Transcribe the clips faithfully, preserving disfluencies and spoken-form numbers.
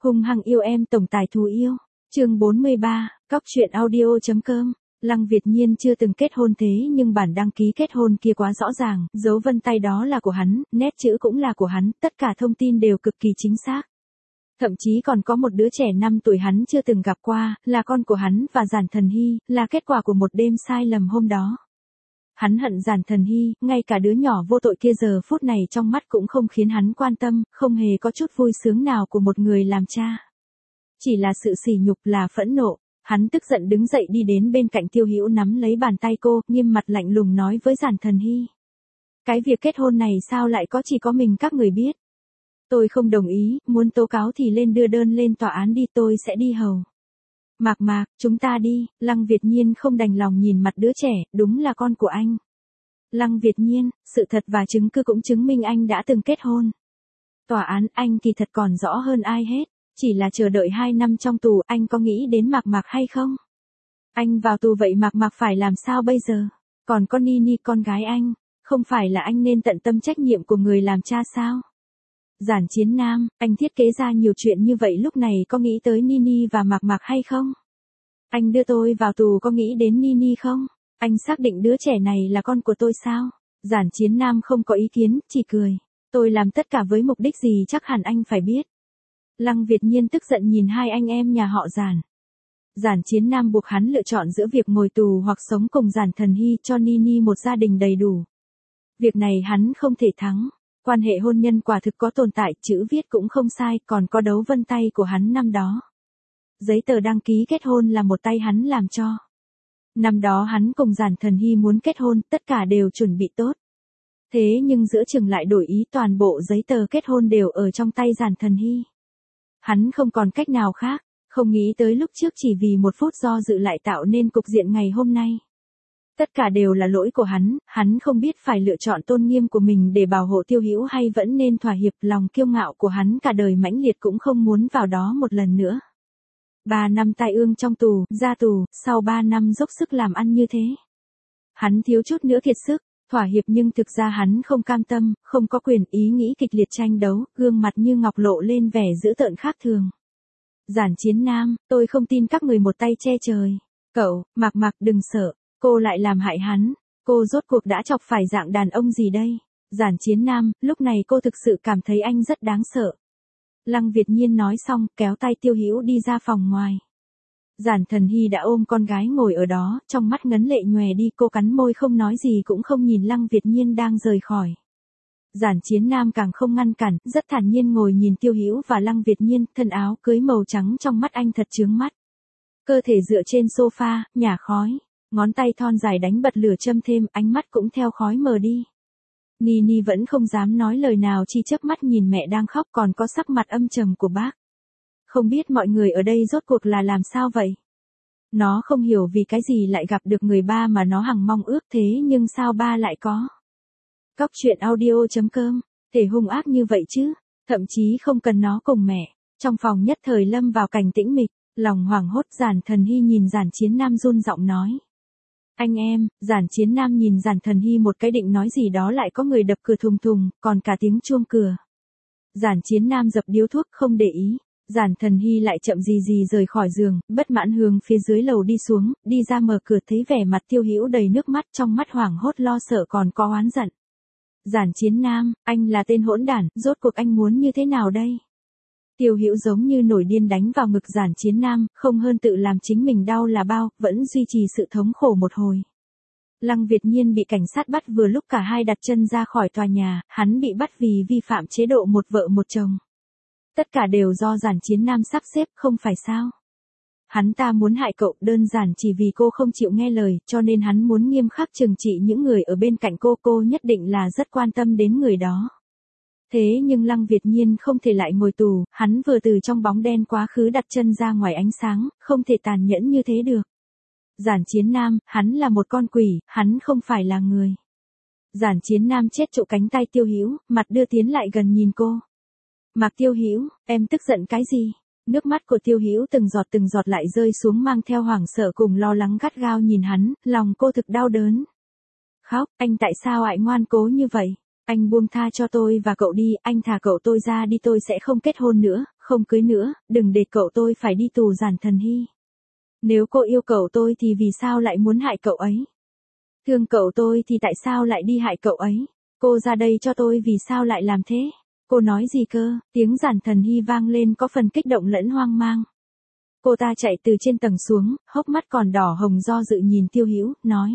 Hung hăng yêu em tổng tài thú yêu. Chương bốn mươi ba, cóc truyện audio.com. Lăng Việt Nhiên chưa từng kết hôn thế nhưng bản đăng ký kết hôn kia quá rõ ràng, dấu vân tay đó là của hắn, nét chữ cũng là của hắn, tất cả thông tin đều cực kỳ chính xác. Thậm chí còn có một đứa trẻ năm tuổi hắn chưa từng gặp qua, là con của hắn và Giản Thần Hy, là kết quả của một đêm sai lầm hôm đó. Hắn hận Giản Thần Hy, ngay cả đứa nhỏ vô tội kia giờ phút này trong mắt cũng không khiến hắn quan tâm, không hề có chút vui sướng nào của một người làm cha. Chỉ là sự sỉ nhục, là phẫn nộ. Hắn tức giận đứng dậy đi đến bên cạnh Tiêu Hữu nắm lấy bàn tay cô, nghiêm mặt lạnh lùng nói với Giản Thần Hy. Cái việc kết hôn này sao lại có chỉ có mình các người biết. Tôi không đồng ý, muốn tố cáo thì lên đưa đơn lên tòa án đi, tôi sẽ đi hầu. Mạc Mạc, chúng ta đi. Lăng Việt Nhiên không đành lòng nhìn mặt đứa trẻ, đúng là con của anh. Lăng Việt Nhiên, sự thật và chứng cứ cũng chứng minh anh đã từng kết hôn. Tòa án anh kỳ thật còn rõ hơn ai hết. Chỉ là chờ đợi hai năm trong tù, anh có nghĩ đến Mạc Mạc hay không? Anh vào tù vậy Mạc Mạc phải làm sao bây giờ? Còn con Nini con gái anh, không phải là anh nên tận tâm trách nhiệm của người làm cha sao? Giản Chiến Nam, anh thiết kế ra nhiều chuyện như vậy lúc này có nghĩ tới Nini và Mạc Mạc hay không? Anh đưa tôi vào tù có nghĩ đến Nini không? Anh xác định đứa trẻ này là con của tôi sao? Giản Chiến Nam không có ý kiến, chỉ cười. Tôi làm tất cả với mục đích gì chắc hẳn anh phải biết. Lăng Việt Nhiên tức giận nhìn hai anh em nhà họ Giản. Giản Chiến Nam buộc hắn lựa chọn giữa việc ngồi tù hoặc sống cùng Giản Thần Hy cho Nini một gia đình đầy đủ. Việc này hắn không thể thắng. Quan hệ hôn nhân quả thực có tồn tại, chữ viết cũng không sai, còn có dấu vân tay của hắn năm đó. Giấy tờ đăng ký kết hôn là một tay hắn làm cho. Năm đó hắn cùng Giản Thần Hy muốn kết hôn, tất cả đều chuẩn bị tốt. Thế nhưng giữa chừng lại đổi ý, toàn bộ giấy tờ kết hôn đều ở trong tay Giản Thần Hy. Hắn không còn cách nào khác, không nghĩ tới lúc trước chỉ vì một phút do dự lại tạo nên cục diện ngày hôm nay. Tất cả đều là lỗi của hắn, hắn không biết phải lựa chọn tôn nghiêm của mình để bảo hộ Tiêu Hữu hay vẫn nên thỏa hiệp, lòng kiêu ngạo của hắn cả đời mãnh liệt cũng không muốn vào đó một lần nữa. Ba năm tai ương trong tù, ra tù, sau ba năm dốc sức làm ăn như thế. Hắn thiếu chút nữa kiệt sức. Thỏa hiệp nhưng thực ra hắn không cam tâm, không có quyền, ý nghĩ kịch liệt tranh đấu, gương mặt như ngọc lộ lên vẻ dữ tợn khác thường. Giản Chiến Nam, tôi không tin các người một tay che trời. Cậu, Mạc Mạc đừng sợ, cô lại làm hại hắn, cô rốt cuộc đã chọc phải dạng đàn ông gì đây? Giản Chiến Nam, lúc này cô thực sự cảm thấy anh rất đáng sợ. Lăng Việt Nhiên nói xong, kéo tay Tiêu Hữu đi ra phòng ngoài. Giản Thần Hy đã ôm con gái ngồi ở đó, trong mắt ngấn lệ nhòe đi, cô cắn môi không nói gì cũng không nhìn Lăng Việt Nhiên đang rời khỏi. Giản Chiến Nam càng không ngăn cản, rất thản nhiên ngồi nhìn Tiêu Hữu và Lăng Việt Nhiên, thân áo cưới màu trắng trong mắt anh thật chướng mắt. Cơ thể dựa trên sofa, nhả khói, ngón tay thon dài đánh bật lửa châm thêm, ánh mắt cũng theo khói mờ đi. Nini vẫn không dám nói lời nào, chỉ chớp mắt nhìn mẹ đang khóc, còn có sắc mặt âm trầm của bác. Không biết mọi người ở đây rốt cuộc là làm sao vậy? Nó không hiểu vì cái gì lại gặp được người ba mà nó hằng mong ước thế nhưng sao ba lại có. Cóc truyện audio.com, thể hung ác như vậy chứ, thậm chí không cần nó cùng mẹ. Trong phòng nhất thời lâm vào cảnh tĩnh mịch, lòng hoảng hốt. Giản Thần Hy nhìn Giản Chiến Nam run giọng nói. Anh em, Giản Chiến Nam nhìn Giản Thần Hy một cái định nói gì đó lại có người đập cửa thùng thùng, còn cả tiếng chuông cửa. Giản Chiến Nam dập điếu thuốc không để ý. Giản Thần Hy lại chậm gì gì rời khỏi giường, bất mãn hướng phía dưới lầu đi xuống, đi ra mở cửa thấy vẻ mặt Tiêu Hữu đầy nước mắt, trong mắt hoảng hốt lo sợ còn có oán giận. Giản Chiến Nam, anh là tên hỗn đản, rốt cuộc anh muốn như thế nào đây? Tiêu Hữu giống như nổi điên đánh vào ngực Giản Chiến Nam, không hơn tự làm chính mình đau là bao, vẫn duy trì sự thống khổ một hồi. Lăng Việt Nhiên bị cảnh sát bắt vừa lúc cả hai đặt chân ra khỏi tòa nhà, hắn bị bắt vì vi phạm chế độ một vợ một chồng. Tất cả đều do Giản Chiến Nam sắp xếp, không phải sao? Hắn ta muốn hại cậu, đơn giản chỉ vì cô không chịu nghe lời, cho nên hắn muốn nghiêm khắc trừng trị những người ở bên cạnh cô, cô nhất định là rất quan tâm đến người đó. Thế nhưng Lăng Việt Nhiên không thể lại ngồi tù, hắn vừa từ trong bóng đen quá khứ đặt chân ra ngoài ánh sáng, không thể tàn nhẫn như thế được. Giản Chiến Nam, hắn là một con quỷ, hắn không phải là người. Giản Chiến Nam chết trụ cánh tay Tiêu Hữu, mặt đưa tiến lại gần nhìn cô. Mạc Tiêu Hữu, em tức giận cái gì? Nước mắt của Tiêu Hữu từng giọt từng giọt lại rơi xuống mang theo hoảng sợ cùng lo lắng gắt gao nhìn hắn, lòng cô thực đau đớn. Khóc, anh tại sao lại ngoan cố như vậy? Anh buông tha cho tôi và cậu đi, anh thả cậu tôi ra đi, tôi sẽ không kết hôn nữa, Không cưới nữa, đừng để cậu tôi phải đi tù. Giản Thần Hy. Nếu cô yêu cậu tôi thì vì sao lại muốn hại cậu ấy? Thương cậu tôi thì tại sao lại đi hại cậu ấy? Cô ra đây cho tôi vì sao lại làm thế? Cô nói gì cơ? Tiếng Giản Thần Hy vang lên có phần kích động lẫn hoang mang. Cô ta chạy từ trên tầng xuống, hốc mắt còn đỏ hồng do dự nhìn Tiêu Hữu, nói.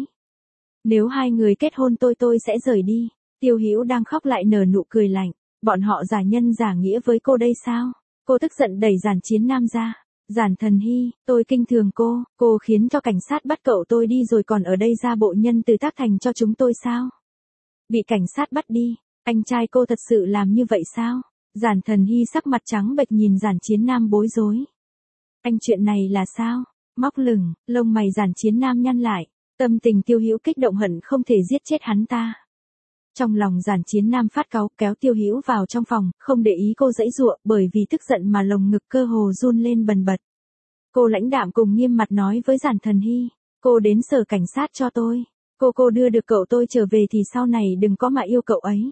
Nếu hai người kết hôn tôi tôi sẽ rời đi. Tiêu Hữu đang khóc lại nở nụ cười lạnh. Bọn họ giả nhân giả nghĩa với cô đây sao? Cô tức giận đẩy Giản Chiến Nam ra. Giản Thần Hy, tôi kinh thường cô, cô khiến cho cảnh sát bắt cậu tôi đi rồi còn ở đây ra bộ nhân từ tác thành cho chúng tôi sao? Bị cảnh sát bắt đi, anh trai cô thật sự làm như vậy sao? Giản Thần Hy sắc mặt trắng bệch nhìn Giản Chiến Nam bối rối. Anh chuyện này là sao? Móc lửng, lông mày Giản Chiến Nam nhăn lại, tâm tình Tiêu Hữu kích động hận không thể giết chết hắn ta. Trong lòng Giản Chiến Nam phát cáu, kéo Tiêu Hữu vào trong phòng, không để ý cô giãy giụa, bởi vì tức giận mà lồng ngực cơ hồ run lên bần bật. Cô lãnh đạm cùng nghiêm mặt nói với Giản Thần Hy, cô đến sở cảnh sát cho tôi. Cô cô đưa được cậu tôi trở về thì sau này đừng có mà yêu cậu ấy.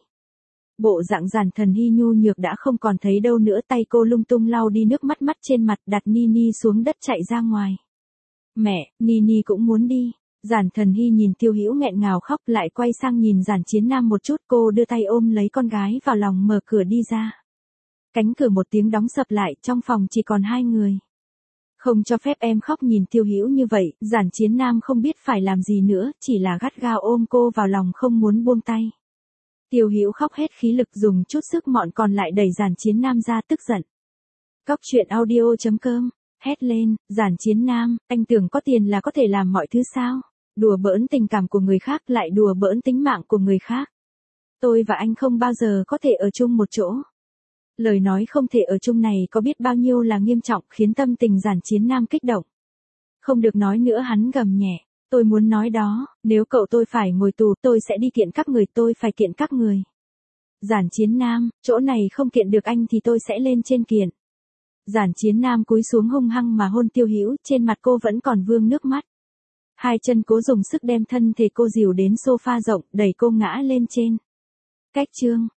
Bộ dạng Giản Thần Hy nhu nhược đã không còn thấy đâu nữa, tay cô lung tung lau đi nước mắt mắt trên mặt, đặt Nini xuống đất chạy ra ngoài. Mẹ, Nini cũng muốn đi. Giản Thần Hy nhìn Tiêu Hữu nghẹn ngào khóc, lại quay sang nhìn Giản Chiến Nam một chút, cô đưa tay ôm lấy con gái vào lòng mở cửa đi ra. Cánh cửa một tiếng đóng sập lại, trong phòng chỉ còn hai người. Không cho phép em khóc. Nhìn Tiêu Hữu như vậy, Giản Chiến Nam không biết phải làm gì nữa, chỉ là gắt gao ôm cô vào lòng không muốn buông tay. Tiêu Hữu khóc hết khí lực, dùng chút sức mọn còn lại đẩy Giản Chiến Nam ra, tức giận. Cóc truyện audio chấm com, hét lên, Giản Chiến Nam, anh tưởng có tiền là có thể làm mọi thứ sao? Đùa bỡn tình cảm của người khác lại đùa bỡn tính mạng của người khác. Tôi và anh không bao giờ có thể ở chung một chỗ. Lời nói không thể ở chung này có biết bao nhiêu là nghiêm trọng, khiến tâm tình Giản Chiến Nam kích động. Không được nói nữa, hắn gầm nhẹ. Tôi muốn nói đó, nếu cậu tôi phải ngồi tù, tôi sẽ đi kiện các người, tôi phải kiện các người. Giản Chiến Nam, chỗ này không kiện được anh thì tôi sẽ lên trên kiện. Giản Chiến Nam cúi xuống hung hăng mà hôn Tiêu Hữu, trên mặt cô vẫn còn vương nước mắt. Hai chân cố dùng sức đem thân thể cô dìu đến sofa rộng, đẩy cô ngã lên trên. Cách chương